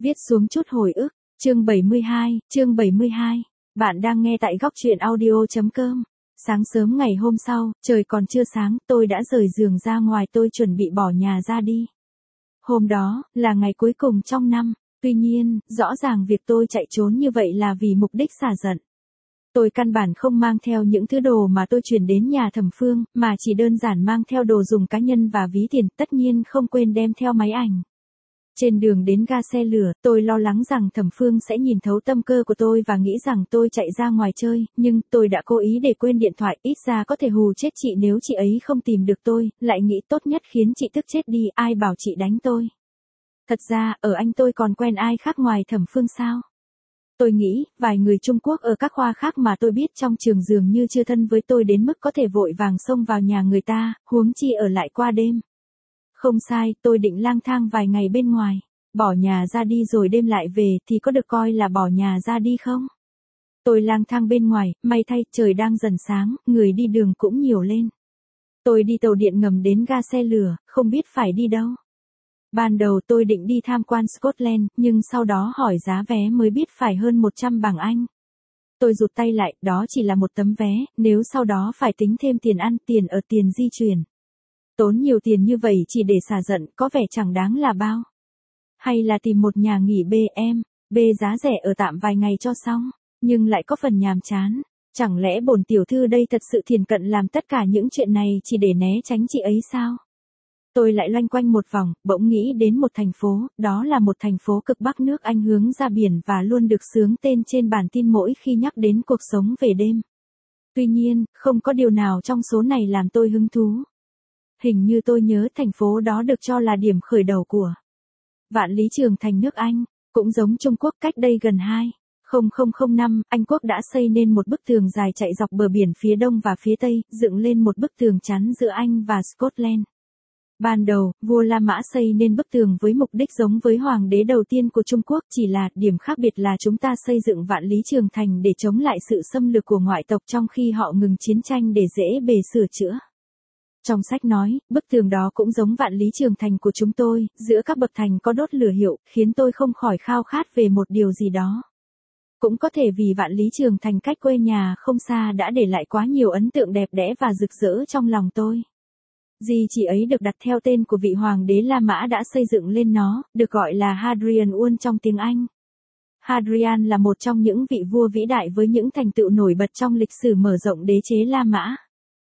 Viết xuống chút hồi ức, chương 72. Bạn đang nghe tại góc truyện audio.com. Sáng sớm ngày hôm sau, trời còn chưa sáng, tôi đã rời giường ra ngoài, tôi chuẩn bị bỏ nhà ra đi. Hôm đó, là ngày cuối cùng trong năm, tuy nhiên, rõ ràng việc tôi chạy trốn như vậy là vì mục đích xả giận. Tôi căn bản không mang theo những thứ đồ mà tôi chuyển đến nhà Thẩm Phương, mà chỉ đơn giản mang theo đồ dùng cá nhân và ví tiền, tất nhiên không quên đem theo máy ảnh. Trên đường đến ga xe lửa, tôi lo lắng rằng Thẩm Phương sẽ nhìn thấu tâm cơ của tôi và nghĩ rằng tôi chạy ra ngoài chơi, nhưng tôi đã cố ý để quên điện thoại, ít ra có thể hù chết chị nếu chị ấy không tìm được tôi, lại nghĩ tốt nhất khiến chị tức chết đi, ai bảo chị đánh tôi. Thật ra, ở Anh tôi còn quen ai khác ngoài Thẩm Phương sao? Tôi nghĩ, vài người Trung Quốc ở các khoa khác mà tôi biết trong trường dường như chưa thân với tôi đến mức có thể vội vàng xông vào nhà người ta, huống chi ở lại qua đêm. Không sai, tôi định lang thang vài ngày bên ngoài. Bỏ nhà ra đi rồi đêm lại về thì có được coi là bỏ nhà ra đi không? Tôi lang thang bên ngoài, may thay trời đang dần sáng, người đi đường cũng nhiều lên. Tôi đi tàu điện ngầm đến ga xe lửa, không biết phải đi đâu. Ban đầu tôi định đi tham quan Scotland, nhưng sau đó hỏi giá vé mới biết phải hơn 100 bảng Anh. Tôi rụt tay lại, đó chỉ là một tấm vé, nếu sau đó phải tính thêm tiền ăn, tiền ở, tiền di chuyển. Tốn nhiều tiền như vậy chỉ để xả giận, có vẻ chẳng đáng là bao. Hay là tìm một nhà nghỉ B&B giá rẻ ở tạm vài ngày cho xong, nhưng lại có phần nhàm chán. Chẳng lẽ bổn tiểu thư đây thật sự thiền cận làm tất cả những chuyện này chỉ để né tránh chị ấy sao? Tôi lại loanh quanh một vòng, bỗng nghĩ đến một thành phố, đó là một thành phố cực bắc nước Anh hướng ra biển và luôn được xướng tên trên bản tin mỗi khi nhắc đến cuộc sống về đêm. Tuy nhiên, không có điều nào trong số này làm tôi hứng thú. Hình như tôi nhớ thành phố đó được cho là điểm khởi đầu của Vạn Lý Trường Thành nước Anh, cũng giống Trung Quốc cách đây gần 2005, năm, Anh Quốc đã xây nên một bức tường dài chạy dọc bờ biển phía đông và phía tây, dựng lên một bức tường chắn giữa Anh và Scotland. Ban đầu, vua La Mã xây nên bức tường với mục đích giống với hoàng đế đầu tiên của Trung Quốc, chỉ là điểm khác biệt là chúng ta xây dựng Vạn Lý Trường Thành để chống lại sự xâm lược của ngoại tộc trong khi họ ngừng chiến tranh để dễ bề sửa chữa. Trong sách nói, bức tường đó cũng giống Vạn Lý Trường Thành của chúng tôi, giữa các bậc thành có đốt lửa hiệu, khiến tôi không khỏi khao khát về một điều gì đó. Cũng có thể vì Vạn Lý Trường Thành cách quê nhà không xa đã để lại quá nhiều ấn tượng đẹp đẽ và rực rỡ trong lòng tôi. Di chỉ ấy được đặt theo tên của vị hoàng đế La Mã đã xây dựng lên nó, được gọi là Hadrian Wall trong tiếng Anh. Hadrian là một trong những vị vua vĩ đại với những thành tựu nổi bật trong lịch sử mở rộng đế chế La Mã.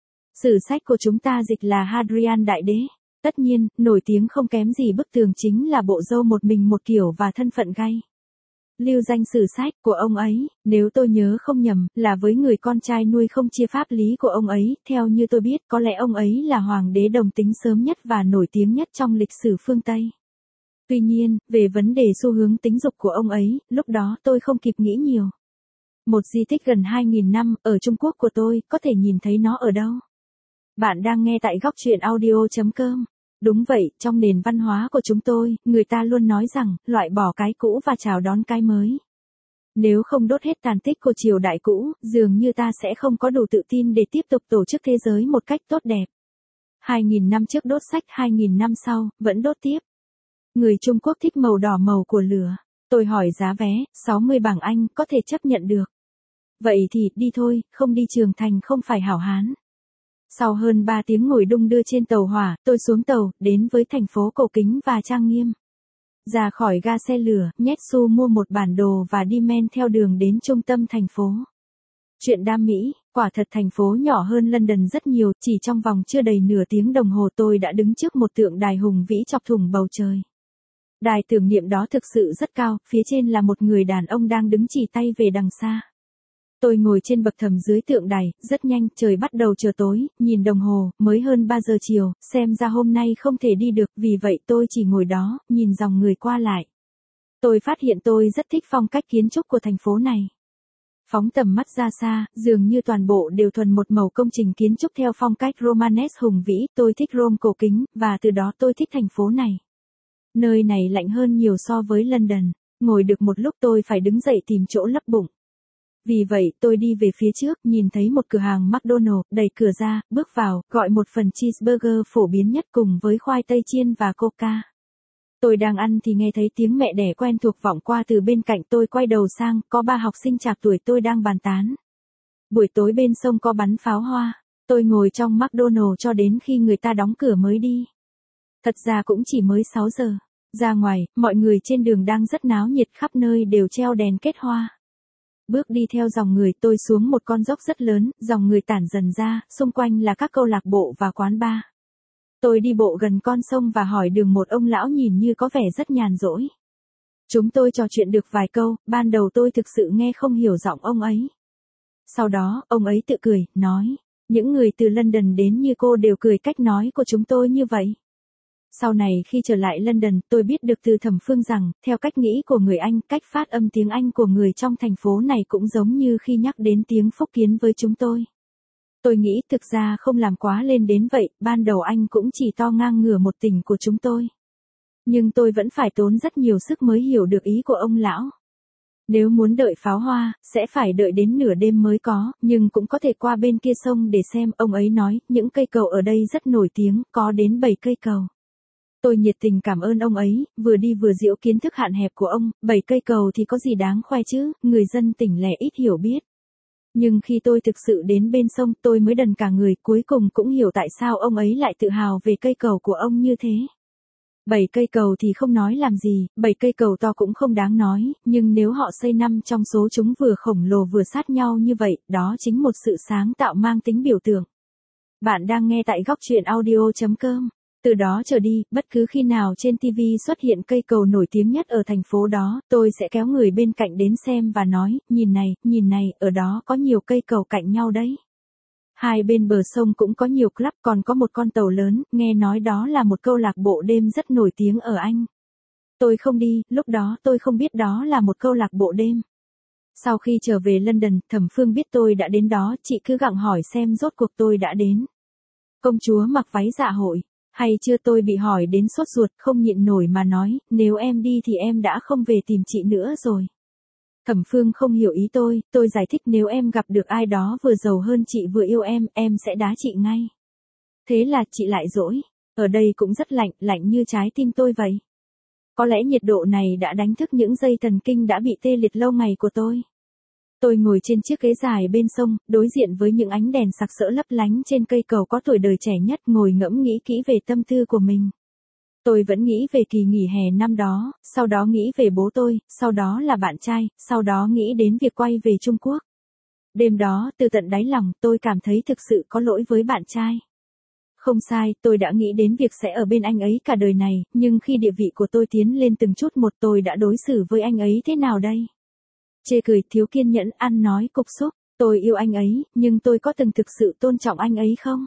Sử sách của chúng ta dịch là Hadrian Đại Đế. Tất nhiên, nổi tiếng không kém gì bức tường chính là bộ râu một mình một kiểu và thân phận gay. Lưu danh sử sách của ông ấy, nếu tôi nhớ không nhầm, là với người con trai nuôi không chia pháp lý của ông ấy, theo như tôi biết, có lẽ ông ấy là hoàng đế đồng tính sớm nhất và nổi tiếng nhất trong lịch sử phương Tây. Tuy nhiên, về vấn đề xu hướng tính dục của ông ấy, lúc đó tôi không kịp nghĩ nhiều. Một di tích gần 2.000 năm, ở Trung Quốc của tôi, có thể nhìn thấy nó ở đâu? Bạn đang nghe tại góc truyện audio.com. Đúng vậy, trong nền văn hóa của chúng tôi, người ta luôn nói rằng, loại bỏ cái cũ và chào đón cái mới. Nếu không đốt hết tàn tích của triều đại cũ, dường như ta sẽ không có đủ tự tin để tiếp tục tổ chức thế giới một cách tốt đẹp. 2.000 năm trước đốt sách, 2.000 năm sau, vẫn đốt tiếp. Người Trung Quốc thích màu đỏ màu của lửa. Tôi hỏi giá vé, 60 bảng Anh, có thể chấp nhận được. Vậy thì, đi thôi, không đi Trường Thành không phải hảo hán. Sau hơn 3 tiếng ngồi đung đưa trên tàu hỏa, tôi xuống tàu, đến với thành phố cổ kính và trang nghiêm. Ra khỏi ga xe lửa, nhét xu mua một bản đồ và đi men theo đường đến trung tâm thành phố. Chuyện đam mỹ, quả thật thành phố nhỏ hơn London rất nhiều, chỉ trong vòng chưa đầy nửa tiếng đồng hồ tôi đã đứng trước một tượng đài hùng vĩ chọc thủng bầu trời. Đài tưởng niệm đó thực sự rất cao, phía trên là một người đàn ông đang đứng chỉ tay về đằng xa. Tôi ngồi trên bậc thềm dưới tượng đài, rất nhanh, trời bắt đầu trở tối, nhìn đồng hồ, mới hơn 3 giờ chiều, xem ra hôm nay không thể đi được, vì vậy tôi chỉ ngồi đó, nhìn dòng người qua lại. Tôi phát hiện tôi rất thích phong cách kiến trúc của thành phố này. Phóng tầm mắt ra xa, dường như toàn bộ đều thuần một màu công trình kiến trúc theo phong cách Romanesque hùng vĩ, tôi thích Rome cổ kính, và từ đó tôi thích thành phố này. Nơi này lạnh hơn nhiều so với London, ngồi được một lúc tôi phải đứng dậy tìm chỗ lấp bụng. Vì vậy, tôi đi về phía trước, nhìn thấy một cửa hàng McDonald's, đẩy cửa ra, bước vào, gọi một phần cheeseburger phổ biến nhất cùng với khoai tây chiên và coca. Tôi đang ăn thì nghe thấy tiếng mẹ đẻ quen thuộc vọng qua từ bên cạnh, tôi quay đầu sang, có 3 học sinh trạc tuổi tôi đang bàn tán. Buổi tối bên sông có bắn pháo hoa, tôi ngồi trong McDonald's cho đến khi người ta đóng cửa mới đi. Thật ra cũng chỉ mới 6 giờ. Ra ngoài, mọi người trên đường đang rất náo nhiệt, khắp nơi đều treo đèn kết hoa. Bước đi theo dòng người, tôi xuống một con dốc rất lớn, dòng người tản dần ra, xung quanh là các câu lạc bộ và quán bar. Tôi đi bộ gần con sông và hỏi đường một ông lão nhìn như có vẻ rất nhàn rỗi. Chúng tôi trò chuyện được vài câu, ban đầu tôi thực sự nghe không hiểu giọng ông ấy. Sau đó, ông ấy tự cười, nói, những người từ London đến như cô đều cười cách nói của chúng tôi như vậy. Sau này khi trở lại London, tôi biết được từ Thẩm Phương rằng, theo cách nghĩ của người Anh, cách phát âm tiếng Anh của người trong thành phố này cũng giống như khi nhắc đến tiếng Phúc Kiến với chúng tôi. Tôi nghĩ thực ra không làm quá lên đến vậy, ban đầu anh cũng chỉ to ngang ngửa một tỉnh của chúng tôi. Nhưng tôi vẫn phải tốn rất nhiều sức mới hiểu được ý của ông lão. Nếu muốn đợi pháo hoa, sẽ phải đợi đến nửa đêm mới có, nhưng cũng có thể qua bên kia sông để xem, ông ấy nói, những cây cầu ở đây rất nổi tiếng, có đến 7 cây cầu. Tôi nhiệt tình cảm ơn ông ấy, vừa đi vừa giễu kiến thức hạn hẹp của ông, 7 cây cầu thì có gì đáng khoe chứ, người dân tỉnh lẻ ít hiểu biết. Nhưng khi tôi thực sự đến bên sông, tôi mới đần cả người, cuối cùng cũng hiểu tại sao ông ấy lại tự hào về cây cầu của ông như thế. 7 cây cầu thì không nói làm gì, 7 cây cầu to cũng không đáng nói, nhưng nếu họ xây 5 trong số chúng vừa khổng lồ vừa sát nhau như vậy, đó chính một sự sáng tạo mang tính biểu tượng. Bạn đang nghe tại góc truyện audio.com. Từ đó trở đi, bất cứ khi nào trên TV xuất hiện cây cầu nổi tiếng nhất ở thành phố đó, tôi sẽ kéo người bên cạnh đến xem và nói, nhìn này, ở đó có nhiều cây cầu cạnh nhau đấy. Hai bên bờ sông cũng có nhiều club, còn có một con tàu lớn, nghe nói đó là một câu lạc bộ đêm rất nổi tiếng ở Anh. Tôi không đi, lúc đó tôi không biết đó là một câu lạc bộ đêm. Sau khi trở về London, Thẩm Phương biết tôi đã đến đó, chị cứ gặng hỏi xem rốt cuộc tôi đã đến. Công chúa mặc váy dạ hội. Hay chưa, tôi bị hỏi đến sốt ruột, không nhịn nổi mà nói, nếu em đi thì em đã không về tìm chị nữa rồi. Thẩm Phương không hiểu ý tôi giải thích nếu em gặp được ai đó vừa giàu hơn chị vừa yêu em sẽ đá chị ngay. Thế là chị lại dỗi, ở đây cũng rất lạnh, lạnh như trái tim tôi vậy. Có lẽ nhiệt độ này đã đánh thức những dây thần kinh đã bị tê liệt lâu ngày của tôi. Tôi ngồi trên chiếc ghế dài bên sông, đối diện với những ánh đèn sặc sỡ lấp lánh trên cây cầu có tuổi đời trẻ nhất, ngồi ngẫm nghĩ kỹ về tâm tư của mình. Tôi vẫn nghĩ về kỳ nghỉ hè năm đó, sau đó nghĩ về bố tôi, sau đó là bạn trai, sau đó nghĩ đến việc quay về Trung Quốc. Đêm đó, từ tận đáy lòng, tôi cảm thấy thực sự có lỗi với bạn trai. Không sai, tôi đã nghĩ đến việc sẽ ở bên anh ấy cả đời này, nhưng khi địa vị của tôi tiến lên từng chút một, tôi đã đối xử với anh ấy thế nào đây? Chê cười, thiếu kiên nhẫn, ăn nói cục súc. Tôi yêu anh ấy, nhưng tôi có từng thực sự tôn trọng anh ấy không?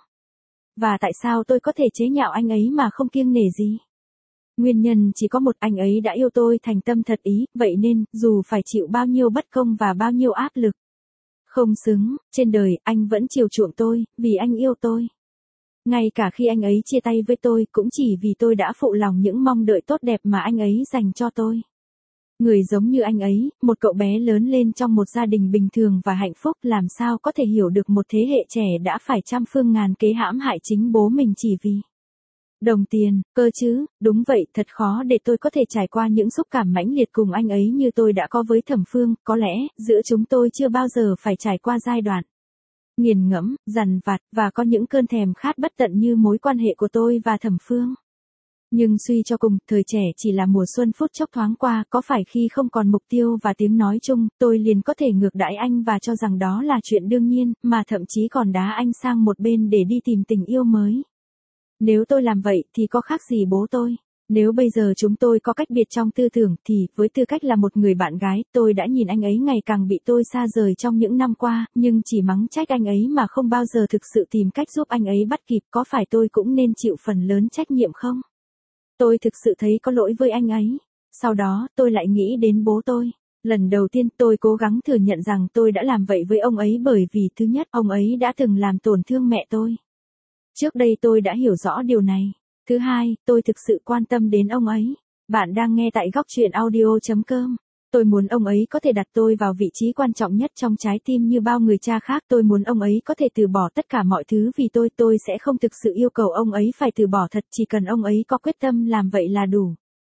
Và tại sao tôi có thể chế nhạo anh ấy mà không kiêng nể gì? Nguyên nhân chỉ có một, anh ấy đã yêu tôi thành tâm thật ý, vậy nên, dù phải chịu bao nhiêu bất công và bao nhiêu áp lực, không xứng, trên đời, anh vẫn chiều chuộng tôi, vì anh yêu tôi. Ngay cả khi anh ấy chia tay với tôi, cũng chỉ vì tôi đã phụ lòng những mong đợi tốt đẹp mà anh ấy dành cho tôi. Người giống như anh ấy, một cậu bé lớn lên trong một gia đình bình thường và hạnh phúc, làm sao có thể hiểu được một thế hệ trẻ đã phải trăm phương ngàn kế hãm hại chính bố mình chỉ vì đồng tiền, cơ chứ, đúng vậy, thật khó để tôi có thể trải qua những xúc cảm mãnh liệt cùng anh ấy như tôi đã có với Thẩm Phương, có lẽ, giữa chúng tôi chưa bao giờ phải trải qua giai đoạn nghiền ngẫm, dằn vặt, và có những cơn thèm khát bất tận như mối quan hệ của tôi và Thẩm Phương. Nhưng suy cho cùng, thời trẻ chỉ là mùa xuân phút chốc thoáng qua, có phải khi không còn mục tiêu và tiếng nói chung, tôi liền có thể ngược đãi anh và cho rằng đó là chuyện đương nhiên, mà thậm chí còn đá anh sang một bên để đi tìm tình yêu mới. Nếu tôi làm vậy thì có khác gì bố tôi? Nếu bây giờ chúng tôi có cách biệt trong tư tưởng thì, với tư cách là một người bạn gái, tôi đã nhìn anh ấy ngày càng bị tôi xa rời trong những năm qua, nhưng chỉ mắng trách anh ấy mà không bao giờ thực sự tìm cách giúp anh ấy bắt kịp, có phải tôi cũng nên chịu phần lớn trách nhiệm không? Tôi thực sự thấy có lỗi với anh ấy. Sau đó, tôi lại nghĩ đến bố tôi. Lần đầu tiên tôi cố gắng thừa nhận rằng tôi đã làm vậy với ông ấy bởi vì thứ nhất, ông ấy đã từng làm tổn thương mẹ tôi. Trước đây tôi đã hiểu rõ điều này. Thứ hai, tôi thực sự quan tâm đến ông ấy. Bạn đang nghe tại góc truyện audio.com. Tôi muốn ông ấy có thể đặt tôi vào vị trí quan trọng nhất trong trái tim như bao người cha khác. Tôi muốn ông ấy có thể từ bỏ tất cả mọi thứ vì tôi sẽ không thực sự yêu cầu ông ấy phải từ bỏ thật, chỉ cần ông ấy có quyết tâm làm vậy là đủ.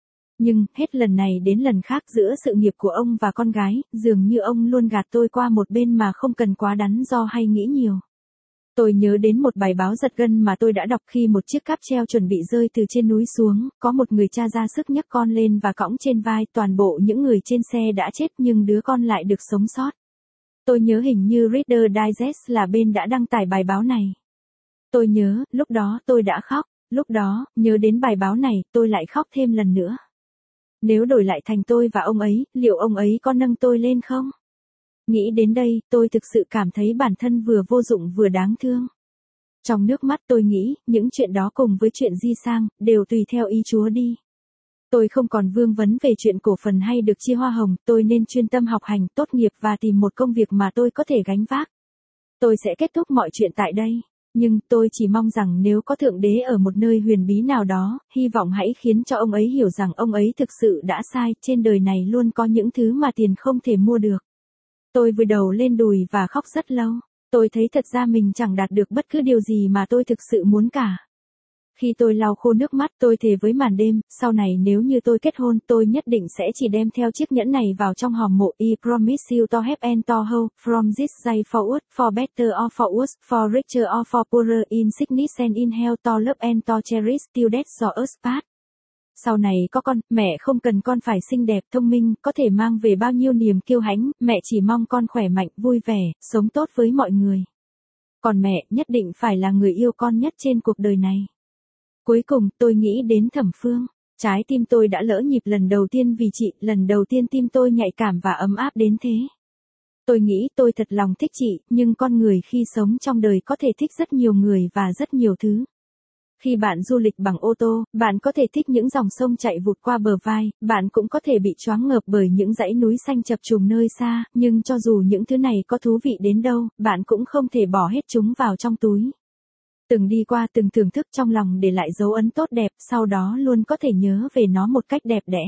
Nhưng, hết lần này đến lần khác giữa sự nghiệp của ông và con gái, dường như ông luôn gạt tôi qua một bên mà không cần quá đắn đo hay nghĩ nhiều. Tôi nhớ đến một bài báo giật gân mà tôi đã đọc khi một chiếc cáp treo chuẩn bị rơi từ trên núi xuống, có một người cha ra sức nhấc con lên và cõng trên vai, toàn bộ những người trên xe đã chết nhưng đứa con lại được sống sót. Tôi nhớ hình như Reader Digest là bên đã đăng tải bài báo này. Tôi nhớ, lúc đó tôi đã khóc, lúc đó, nhớ đến bài báo này, tôi lại khóc thêm lần nữa. Nếu đổi lại thành tôi và ông ấy, liệu ông ấy có nâng tôi lên không? Nghĩ đến đây, tôi thực sự cảm thấy bản thân vừa vô dụng vừa đáng thương. Trong nước mắt tôi nghĩ, những chuyện đó cùng với chuyện di sang, đều tùy theo ý Chúa đi. Tôi không còn vương vấn về chuyện cổ phần hay được chia hoa hồng, tôi nên chuyên tâm học hành, tốt nghiệp và tìm một công việc mà tôi có thể gánh vác. Tôi sẽ kết thúc mọi chuyện tại đây. Nhưng tôi chỉ mong rằng nếu có Thượng Đế ở một nơi huyền bí nào đó, hy vọng hãy khiến cho ông ấy hiểu rằng ông ấy thực sự đã sai, trên đời này luôn có những thứ mà tiền không thể mua được. Tôi vùi đầu lên đùi và khóc rất lâu. Tôi thấy thật ra mình chẳng đạt được bất cứ điều gì mà tôi thực sự muốn cả. Khi tôi lau khô nước mắt, tôi thề với màn đêm, sau này nếu như tôi kết hôn, tôi nhất định sẽ chỉ đem theo chiếc nhẫn này vào trong hòm mộ. I promise you to heaven to hope, from this day forward, for better or for worse, for richer or for poorer, in sickness and in health, to love and to cherish, till death do us part. Sau này có con, mẹ không cần con phải xinh đẹp, thông minh, có thể mang về bao nhiêu niềm kiêu hãnh, mẹ chỉ mong con khỏe mạnh, vui vẻ, sống tốt với mọi người. Còn mẹ, nhất định phải là người yêu con nhất trên cuộc đời này. Cuối cùng, tôi nghĩ đến Thẩm Phương. Trái tim tôi đã lỡ nhịp lần đầu tiên vì chị, lần đầu tiên tim tôi nhạy cảm và ấm áp đến thế. Tôi nghĩ tôi thật lòng thích chị, nhưng con người khi sống trong đời có thể thích rất nhiều người và rất nhiều thứ. Khi bạn du lịch bằng ô tô, bạn có thể thích những dòng sông chạy vụt qua bờ vai, bạn cũng có thể bị choáng ngợp bởi những dãy núi xanh chập trùng nơi xa, nhưng cho dù những thứ này có thú vị đến đâu, bạn cũng không thể bỏ hết chúng vào trong túi. Từng đi qua từng thưởng thức trong lòng để lại dấu ấn tốt đẹp, sau đó luôn có thể nhớ về nó một cách đẹp đẽ.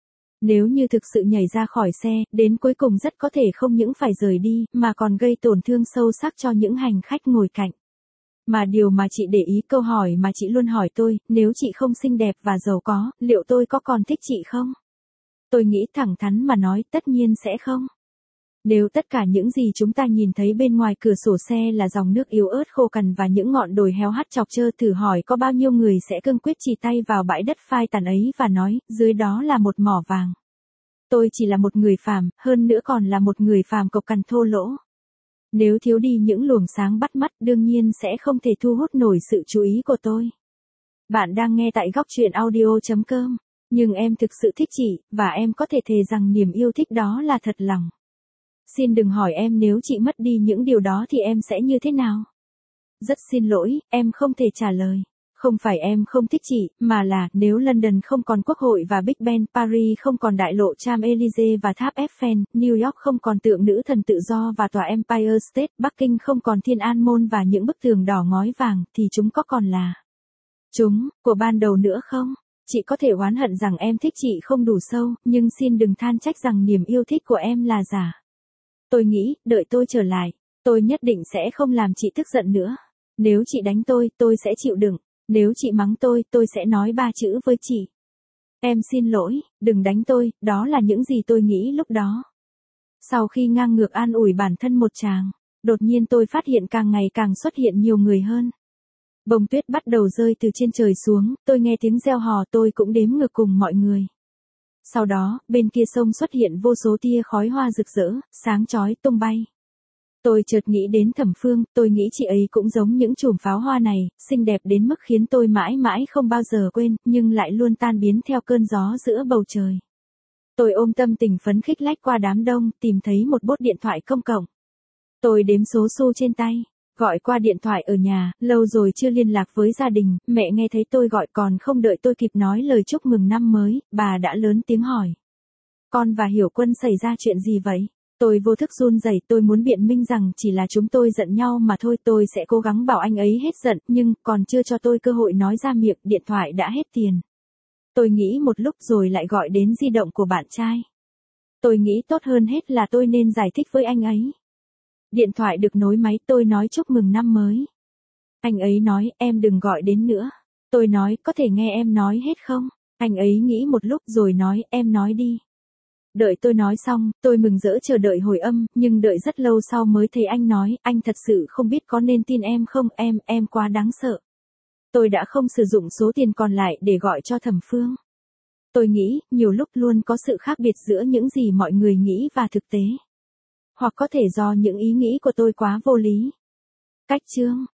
Nếu như thực sự nhảy ra khỏi xe, đến cuối cùng rất có thể không những phải rời đi, mà còn gây tổn thương sâu sắc cho những hành khách ngồi cạnh. Mà điều mà chị để ý, câu hỏi mà chị luôn hỏi tôi, nếu chị không xinh đẹp và giàu có, liệu tôi có còn thích chị không? Tôi nghĩ thẳng thắn mà nói, tất nhiên sẽ không. Nếu tất cả những gì chúng ta nhìn thấy bên ngoài cửa sổ xe là dòng nước yếu ớt khô cằn và những ngọn đồi héo hắt chọc chơ, thử hỏi có bao nhiêu người sẽ cương quyết chì tay vào bãi đất phai tàn ấy và nói, dưới đó là một mỏ vàng. Tôi chỉ là một người phàm, hơn nữa còn là một người phàm cộc cằn thô lỗ. Nếu thiếu đi những luồng sáng bắt mắt, đương nhiên sẽ không thể thu hút nổi sự chú ý của tôi. Bạn đang nghe tại góc truyện audio.com, nhưng em thực sự thích chị, và em có thể thề rằng niềm yêu thích đó là thật lòng. Xin đừng hỏi em nếu chị mất đi những điều đó thì em sẽ như thế nào. Rất xin lỗi, em không thể trả lời. Không phải em không thích chị, mà là nếu London không còn quốc hội và Big Ben, Paris không còn đại lộ Champs-Élysées và tháp Eiffel, New York không còn tượng nữ thần tự do và tòa Empire State, Bắc Kinh không còn Thiên An Môn và những bức tường đỏ ngói vàng, thì chúng có còn là chúng của ban đầu nữa không? Chị có thể oán hận rằng em thích chị không đủ sâu, nhưng xin đừng than trách rằng niềm yêu thích của em là giả. Tôi nghĩ, đợi tôi trở lại, tôi nhất định sẽ không làm chị tức giận nữa. Nếu chị đánh tôi sẽ chịu đựng. Nếu chị mắng tôi sẽ nói 3 chữ với chị. Em xin lỗi, đừng đánh tôi, đó là những gì tôi nghĩ lúc đó. Sau khi ngang ngược an ủi bản thân một tràng, đột nhiên tôi phát hiện càng ngày càng xuất hiện nhiều người hơn. Bông tuyết bắt đầu rơi từ trên trời xuống, tôi nghe tiếng reo hò, tôi cũng đếm ngược cùng mọi người. Sau đó, bên kia sông xuất hiện vô số tia khói hoa rực rỡ, sáng chói tung bay. Tôi chợt nghĩ đến Thẩm Phương, tôi nghĩ chị ấy cũng giống những chùm pháo hoa này, xinh đẹp đến mức khiến tôi mãi mãi không bao giờ quên, nhưng lại luôn tan biến theo cơn gió giữa bầu trời. Tôi ôm tâm tình phấn khích lách qua đám đông, tìm thấy một bốt điện thoại công cộng. Tôi đếm số xu trên tay, gọi qua điện thoại ở nhà, lâu rồi chưa liên lạc với gia đình, mẹ nghe thấy tôi gọi còn không đợi tôi kịp nói lời chúc mừng năm mới, bà đã lớn tiếng hỏi. Con và Hiểu Quân xảy ra chuyện gì vậy? Tôi vô thức run rẩy, tôi muốn biện minh rằng chỉ là chúng tôi giận nhau mà thôi, tôi sẽ cố gắng bảo anh ấy hết giận, nhưng còn chưa cho tôi cơ hội nói ra miệng, điện thoại đã hết tiền. Tôi nghĩ một lúc rồi lại gọi đến di động của bạn trai. Tôi nghĩ tốt hơn hết là tôi nên giải thích với anh ấy. Điện thoại được nối máy, tôi nói chúc mừng năm mới. Anh ấy nói, em đừng gọi đến nữa. Tôi nói, có thể nghe em nói hết không? Anh ấy nghĩ một lúc rồi nói, em nói đi. Đợi tôi nói xong, tôi mừng rỡ chờ đợi hồi âm, nhưng đợi rất lâu sau mới thấy anh nói, anh thật sự không biết có nên tin em không, em quá đáng sợ. Tôi đã không sử dụng số tiền còn lại để gọi cho Thẩm Phương. Tôi nghĩ, nhiều lúc luôn có sự khác biệt giữa những gì mọi người nghĩ và thực tế. Hoặc có thể do những ý nghĩ của tôi quá vô lý. Cách chương